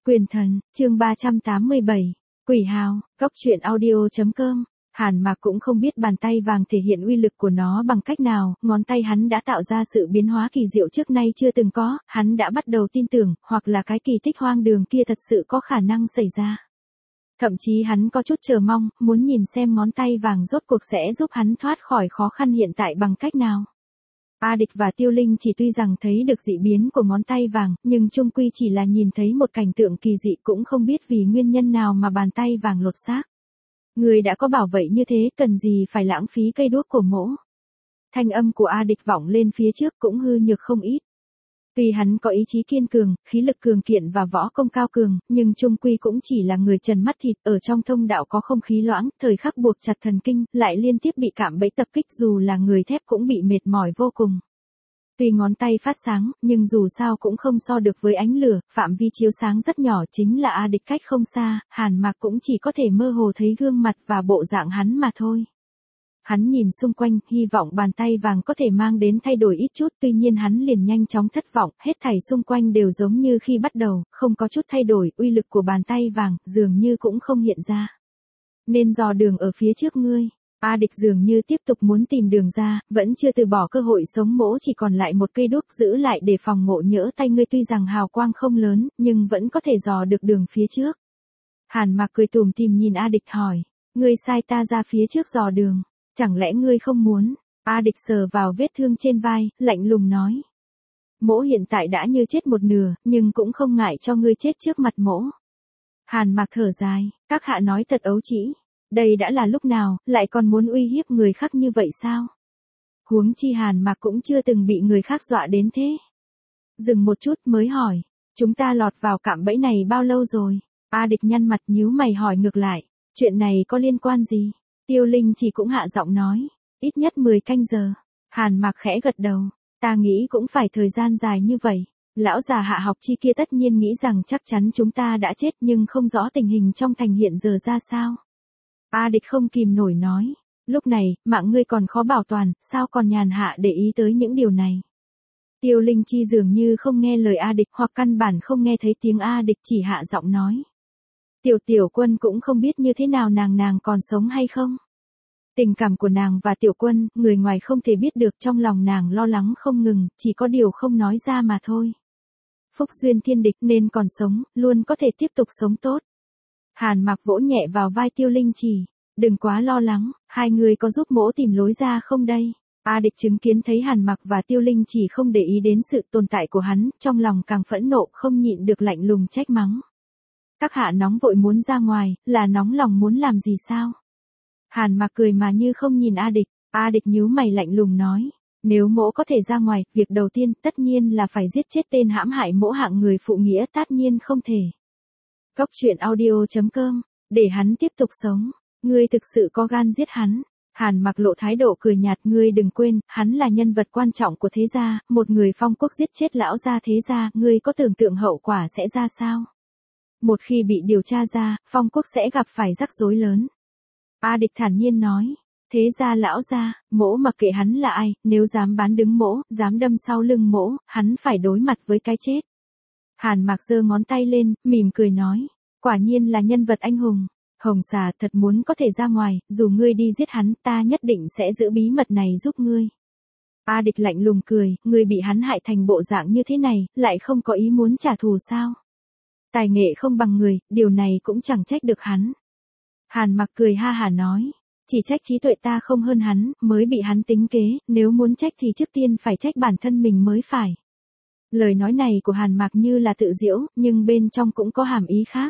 Quyền thần, chương 387, Quỷ Hào, góc truyện audio.com. Hàn Mạc cũng không biết bàn tay vàng thể hiện uy lực của nó bằng cách nào, ngón tay hắn đã tạo ra sự biến hóa kỳ diệu trước nay chưa từng có, hắn đã bắt đầu tin tưởng, hoặc là cái kỳ tích hoang đường kia thật sự có khả năng xảy ra. Thậm chí hắn có chút chờ mong, muốn nhìn xem ngón tay vàng rốt cuộc sẽ giúp hắn thoát khỏi khó khăn hiện tại bằng cách nào. A Địch và Tiêu Linh chỉ tuy rằng thấy được dị biến của ngón tay vàng, nhưng chung quy chỉ là nhìn thấy một cảnh tượng kỳ dị, cũng không biết vì nguyên nhân nào mà bàn tay vàng lột xác. Người đã có bảo vậy như thế, cần gì phải lãng phí cây đuốc của mỗ. Thanh âm của A Địch vọng lên phía trước cũng hư nhược không ít. Tuy hắn có ý chí kiên cường, khí lực cường kiện và võ công cao cường, nhưng chung quy cũng chỉ là người trần mắt thịt, ở trong thông đạo có không khí loãng, thời khắc buộc chặt thần kinh, lại liên tiếp bị cạm bẫy tập kích, dù là người thép cũng bị mệt mỏi vô cùng. Tuy ngón tay phát sáng, nhưng dù sao cũng không so được với ánh lửa, phạm vi chiếu sáng rất nhỏ, chính là A Địch cách không xa, Hàn Mạc cũng chỉ có thể mơ hồ thấy gương mặt và bộ dạng hắn mà thôi. Hắn nhìn xung quanh, hy vọng bàn tay vàng có thể mang đến thay đổi ít chút, tuy nhiên hắn liền nhanh chóng thất vọng, hết thảy xung quanh đều giống như khi bắt đầu, không có chút thay đổi, uy lực của bàn tay vàng, dường như cũng không hiện ra. Nên dò đường ở phía trước ngươi. A Địch dường như tiếp tục muốn tìm đường ra, vẫn chưa từ bỏ cơ hội sống, mỗ chỉ còn lại một cây đuốc giữ lại để phòng ngộ nhỡ tay ngươi, tuy rằng hào quang không lớn, nhưng vẫn có thể dò được đường phía trước. Hàn Mạc cười tủm tỉm nhìn A Địch hỏi, ngươi sai ta ra phía trước dò đường. Chẳng lẽ ngươi không muốn? A Địch sờ vào vết thương trên vai, lạnh lùng nói. Mỗ hiện tại đã như chết một nửa, nhưng cũng không ngại cho ngươi chết trước mặt mỗ. Hàn Mạc thở dài, các hạ nói thật ấu trĩ. Đây đã là lúc nào, lại còn muốn uy hiếp người khác như vậy sao? Huống chi Hàn Mạc cũng chưa từng bị người khác dọa đến thế. Dừng một chút mới hỏi, chúng ta lọt vào cạm bẫy này bao lâu rồi? A Địch nhăn mặt nhíu mày hỏi ngược lại, chuyện này có liên quan gì? Tiêu Linh chỉ cũng hạ giọng nói, ít nhất 10 canh giờ. Hàn Mạc khẽ gật đầu, ta nghĩ cũng phải thời gian dài như vậy. Lão già Hạ Học Chi kia tất nhiên nghĩ rằng chắc chắn chúng ta đã chết, nhưng không rõ tình hình trong thành hiện giờ ra sao. A Địch không kìm nổi nói, lúc này, mạng ngươi còn khó bảo toàn, sao còn nhàn hạ để ý tới những điều này. Tiêu Linh Chi dường như không nghe lời A Địch, hoặc căn bản không nghe thấy tiếng A Địch, chỉ hạ giọng nói. Tiểu Quân cũng không biết như thế nào nàng còn sống hay không. Tình cảm của nàng và Tiểu Quân, người ngoài không thể biết được, trong lòng nàng lo lắng không ngừng, chỉ có điều không nói ra mà thôi. Phúc duyên thiên địch nên còn sống, luôn có thể tiếp tục sống tốt. Hàn Mạc vỗ nhẹ vào vai Tiêu Linh Chỉ, đừng quá lo lắng, hai người có giúp mỗ tìm lối ra không đây? A Địch chứng kiến thấy Hàn Mạc và Tiêu Linh Chỉ không để ý đến sự tồn tại của hắn, trong lòng càng phẫn nộ, không nhịn được lạnh lùng trách mắng. Các hạ nóng vội muốn ra ngoài, là nóng lòng muốn làm gì sao? Hàn Mạc cười mà như không nhìn A Địch. A Địch nhíu mày lạnh lùng nói, nếu mỗ có thể ra ngoài, việc đầu tiên tất nhiên là phải giết chết tên hãm hại mỗ hạng người phụ nghĩa, tất nhiên không thể. Góc truyện audio.com, để hắn tiếp tục sống, ngươi thực sự có gan giết hắn. Hàn Mạc lộ thái độ cười nhạt, ngươi đừng quên, hắn là nhân vật quan trọng của thế gia, một người phong quốc giết chết lão gia thế gia, ngươi có tưởng tượng hậu quả sẽ ra sao? Một khi bị điều tra ra, phong quốc sẽ gặp phải rắc rối lớn. A Địch thản nhiên nói, thế gia lão gia, mỗ mặc kệ hắn là ai, nếu dám bán đứng mỗ, dám đâm sau lưng mỗ, hắn phải đối mặt với cái chết. Hàn Mạc giơ ngón tay lên, mỉm cười nói, quả nhiên là nhân vật anh hùng. Hồng Xà thật muốn có thể ra ngoài, dù ngươi đi giết hắn, ta nhất định sẽ giữ bí mật này giúp ngươi. A Địch lạnh lùng cười, ngươi bị hắn hại thành bộ dạng như thế này, lại không có ý muốn trả thù sao? Tài nghệ không bằng người, điều này cũng chẳng trách được hắn. Hàn Mạc cười ha hả nói, chỉ trách trí tuệ ta không hơn hắn, mới bị hắn tính kế, nếu muốn trách thì trước tiên phải trách bản thân mình mới phải. Lời nói này của Hàn Mạc như là tự giễu, nhưng bên trong cũng có hàm ý khác.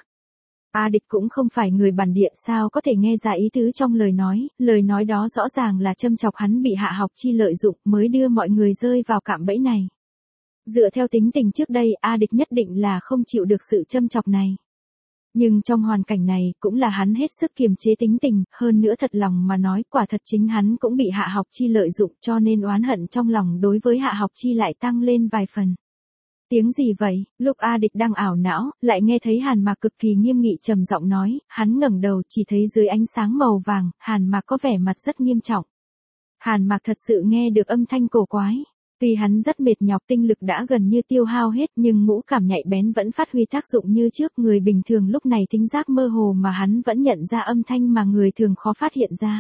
A Địch cũng không phải người bản địa, sao có thể nghe ra ý tứ trong lời nói đó rõ ràng là châm chọc hắn bị Hạ Học Chi lợi dụng, mới đưa mọi người rơi vào cạm bẫy này. Dựa theo tính tình trước đây, A Địch nhất định là không chịu được sự châm chọc này. Nhưng trong hoàn cảnh này, cũng là hắn hết sức kiềm chế tính tình, hơn nữa thật lòng mà nói, quả thật chính hắn cũng bị Hạ Học Chi lợi dụng, cho nên oán hận trong lòng đối với Hạ Học Chi lại tăng lên vài phần. Tiếng gì vậy? Lúc A Địch đang ảo não, lại nghe thấy Hàn Mạc cực kỳ nghiêm nghị trầm giọng nói, hắn ngẩng đầu chỉ thấy dưới ánh sáng màu vàng, Hàn Mạc có vẻ mặt rất nghiêm trọng. Hàn Mạc thật sự nghe được âm thanh cổ quái. Tuy hắn rất mệt nhọc, tinh lực đã gần như tiêu hao hết, nhưng ngũ cảm nhạy bén vẫn phát huy tác dụng như trước. Người bình thường lúc này thính giác mơ hồ mà hắn vẫn nhận ra âm thanh mà người thường khó phát hiện ra.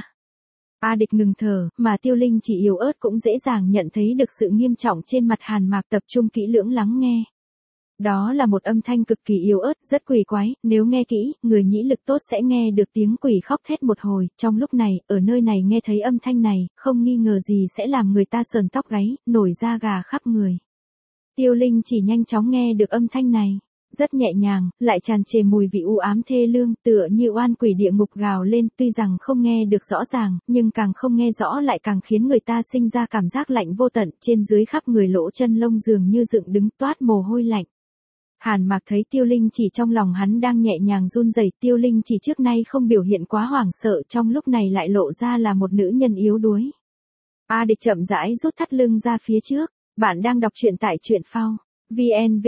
A Địch ngừng thở, mà Tiêu Linh chỉ yếu ớt cũng dễ dàng nhận thấy được sự nghiêm trọng trên mặt Hàn Mạc, tập trung kỹ lưỡng lắng nghe. Đó là một âm thanh cực kỳ yếu ớt, rất quỷ quái, nếu nghe kỹ, người nhĩ lực tốt sẽ nghe được tiếng quỷ khóc thét một hồi. Trong lúc này, ở nơi này nghe thấy âm thanh này, không nghi ngờ gì sẽ làm người ta sờn tóc gáy, nổi da gà khắp người. Tiêu Linh chỉ nhanh chóng nghe được âm thanh này. Rất nhẹ nhàng, lại tràn trề mùi vị u ám thê lương, tựa như oan quỷ địa ngục gào lên. Tuy rằng không nghe được rõ ràng, nhưng càng không nghe rõ lại càng khiến người ta sinh ra cảm giác lạnh vô tận, trên dưới khắp người lỗ chân lông dường như dựng đứng toát mồ hôi lạnh. Hàn Mạc thấy Tiêu Linh chỉ trong lòng hắn đang nhẹ nhàng run rẩy. Tiêu Linh chỉ trước nay không biểu hiện quá hoảng sợ, trong lúc này lại lộ ra là một nữ nhân yếu đuối. A Địch chậm rãi rút thắt lưng ra phía trước. Bạn đang đọc truyện tại truyện phao. VN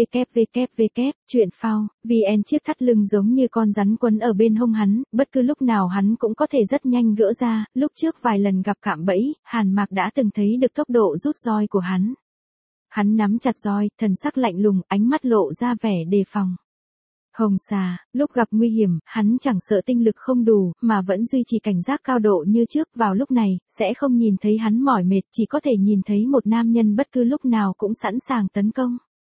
www. Truyện phao, VN. Chiếc thắt lưng giống như con rắn quấn ở bên hông hắn, bất cứ lúc nào hắn cũng có thể rất nhanh gỡ ra. Lúc trước vài lần gặp cạm bẫy, Hàn Mạc đã từng thấy được tốc độ rút roi của hắn. Hắn nắm chặt roi, thần sắc lạnh lùng, ánh mắt lộ ra vẻ đề phòng. Hồng xà, lúc gặp nguy hiểm, hắn chẳng sợ tinh lực không đủ, mà vẫn duy trì cảnh giác cao độ như trước. Vào lúc này, sẽ không nhìn thấy hắn mỏi mệt, chỉ có thể nhìn thấy một nam nhân bất cứ lúc nào cũng sẵn sàng tấn công.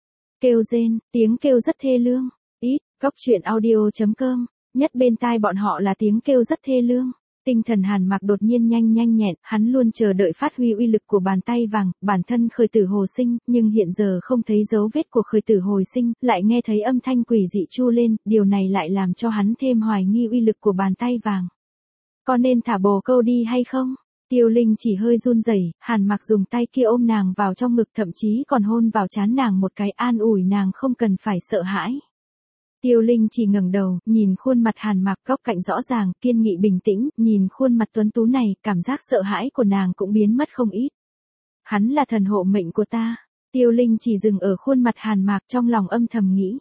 Kêu rên, tiếng kêu rất thê lương. Góc truyện audio.com, nhất bên tai bọn họ là tiếng kêu rất thê lương. Tinh thần Hàn Mạc đột nhiên nhanh nhẹn, hắn luôn chờ đợi phát huy uy lực của bàn tay vàng, bản thân khởi tử hồi sinh, nhưng hiện giờ không thấy dấu vết của khởi tử hồi sinh, lại nghe thấy âm thanh quỷ dị chu lên, điều này lại làm cho hắn thêm hoài nghi uy lực của bàn tay vàng. Có nên thả bồ câu đi hay không? Tiêu Linh chỉ hơi run rẩy, Hàn Mạc dùng tay kia ôm nàng vào trong ngực, thậm chí còn hôn vào trán nàng một cái, an ủi nàng không cần phải sợ hãi. Tiêu Linh chỉ ngẩng đầu, nhìn khuôn mặt Hàn Mạc góc cạnh rõ ràng, kiên nghị bình tĩnh, nhìn khuôn mặt tuấn tú này, cảm giác sợ hãi của nàng cũng biến mất không ít. Hắn là thần hộ mệnh của ta. Tiêu Linh chỉ dừng ở khuôn mặt Hàn Mạc, trong lòng âm thầm nghĩ.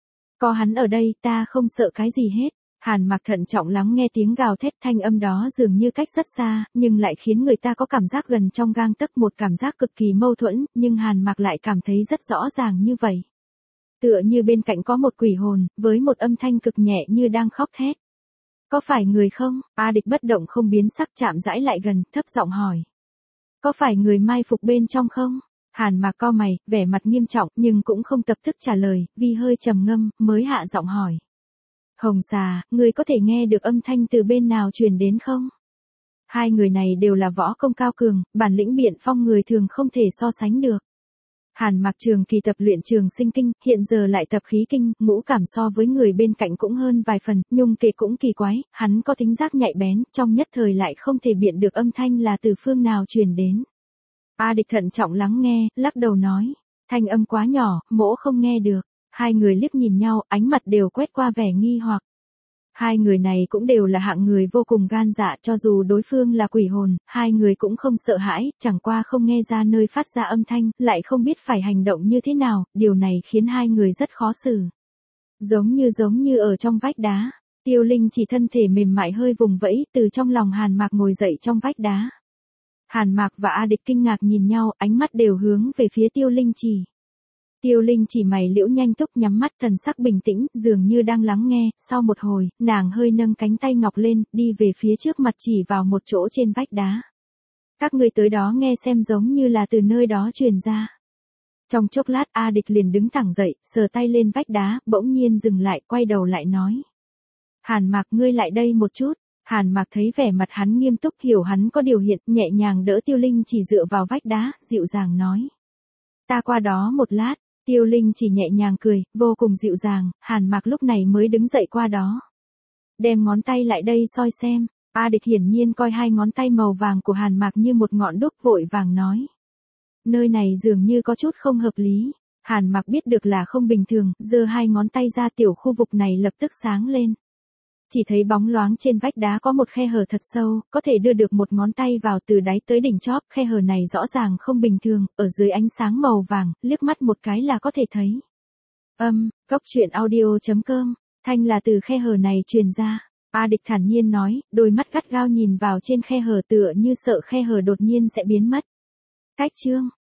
Có hắn ở đây, ta không sợ cái gì hết. Hàn Mạc thận trọng lắng nghe tiếng gào thét, thanh âm đó dường như cách rất xa, nhưng lại khiến người ta có cảm giác gần trong gang tấc, một cảm giác cực kỳ mâu thuẫn, nhưng Hàn Mạc lại cảm thấy rất rõ ràng như vậy. Tựa như bên cạnh có một quỷ hồn, với một âm thanh cực nhẹ như đang khóc thét. Có phải người không? A Địch bất động không biến sắc, chạm rãi lại gần, thấp giọng hỏi. Có phải người mai phục bên trong không? Hàn Mạc cau mày, vẻ mặt nghiêm trọng, nhưng cũng không tập tức trả lời, vì hơi trầm ngâm, mới hạ giọng hỏi. Hồng xà, người có thể nghe được âm thanh từ bên nào truyền đến không? Hai người này đều là võ công cao cường, bản lĩnh biện phong người thường không thể so sánh được. Hàn Mạc trường kỳ tập luyện Trường Sinh Kinh, hiện giờ lại tập khí kinh, ngũ cảm so với người bên cạnh cũng hơn vài phần, nhung kệ cũng kỳ quái, hắn có tính giác nhạy bén, trong nhất thời lại không thể biện được âm thanh là từ phương nào truyền đến. A Địch thận trọng lắng nghe, lắc đầu nói, thanh âm quá nhỏ, mỗ không nghe được. Hai người liếc nhìn nhau, ánh mặt đều quét qua vẻ nghi hoặc. Hai người này cũng đều là hạng người vô cùng gan dạ, cho dù đối phương là quỷ hồn, hai người cũng không sợ hãi, chẳng qua không nghe ra nơi phát ra âm thanh, lại không biết phải hành động như thế nào, điều này khiến hai người rất khó xử. Giống như ở trong vách đá, Tiêu Linh chỉ thân thể mềm mại hơi vùng vẫy, từ trong lòng Hàn Mạc ngồi dậy trong vách đá. Hàn Mạc và A Địch kinh ngạc nhìn nhau, ánh mắt đều hướng về phía Tiêu Linh chỉ. Tiêu Linh chỉ mày liễu nhanh túc, nhắm mắt, thần sắc bình tĩnh, dường như đang lắng nghe. Sau một hồi, nàng hơi nâng cánh tay ngọc lên, đi về phía trước mặt, chỉ vào một chỗ trên vách đá. Các ngươi tới đó nghe xem, giống như là từ nơi đó truyền ra. Trong chốc lát, A Địch liền đứng thẳng dậy, sờ tay lên vách đá, bỗng nhiên dừng lại, quay đầu lại nói. Hàn Mạc, ngươi lại đây một chút. Hàn Mạc thấy vẻ mặt hắn nghiêm túc, hiểu hắn có điều hiện, nhẹ nhàng đỡ Tiêu Linh chỉ dựa vào vách đá, dịu dàng nói. Ta qua đó một lát. Tiêu Linh chỉ nhẹ nhàng cười, vô cùng dịu dàng, Hàn Mạc lúc này mới đứng dậy qua đó. Đem ngón tay lại đây soi xem. A Địch hiển nhiên coi hai ngón tay màu vàng của Hàn Mạc như một ngọn đuốc, vội vàng nói. Nơi này dường như có chút không hợp lý. Hàn Mạc biết được là không bình thường, giơ hai ngón tay ra, tiểu khu vực này lập tức sáng lên. Chỉ thấy bóng loáng trên vách đá có một khe hở thật sâu, có thể đưa được một ngón tay vào từ đáy tới đỉnh chóp, khe hở này rõ ràng không bình thường, ở dưới ánh sáng màu vàng, liếc mắt một cái là có thể thấy. Góc truyện audio.com, thanh là từ khe hở này truyền ra. A Địch thản nhiên nói, đôi mắt gắt gao nhìn vào trên khe hở, tựa như sợ khe hở đột nhiên sẽ biến mất. Cách chương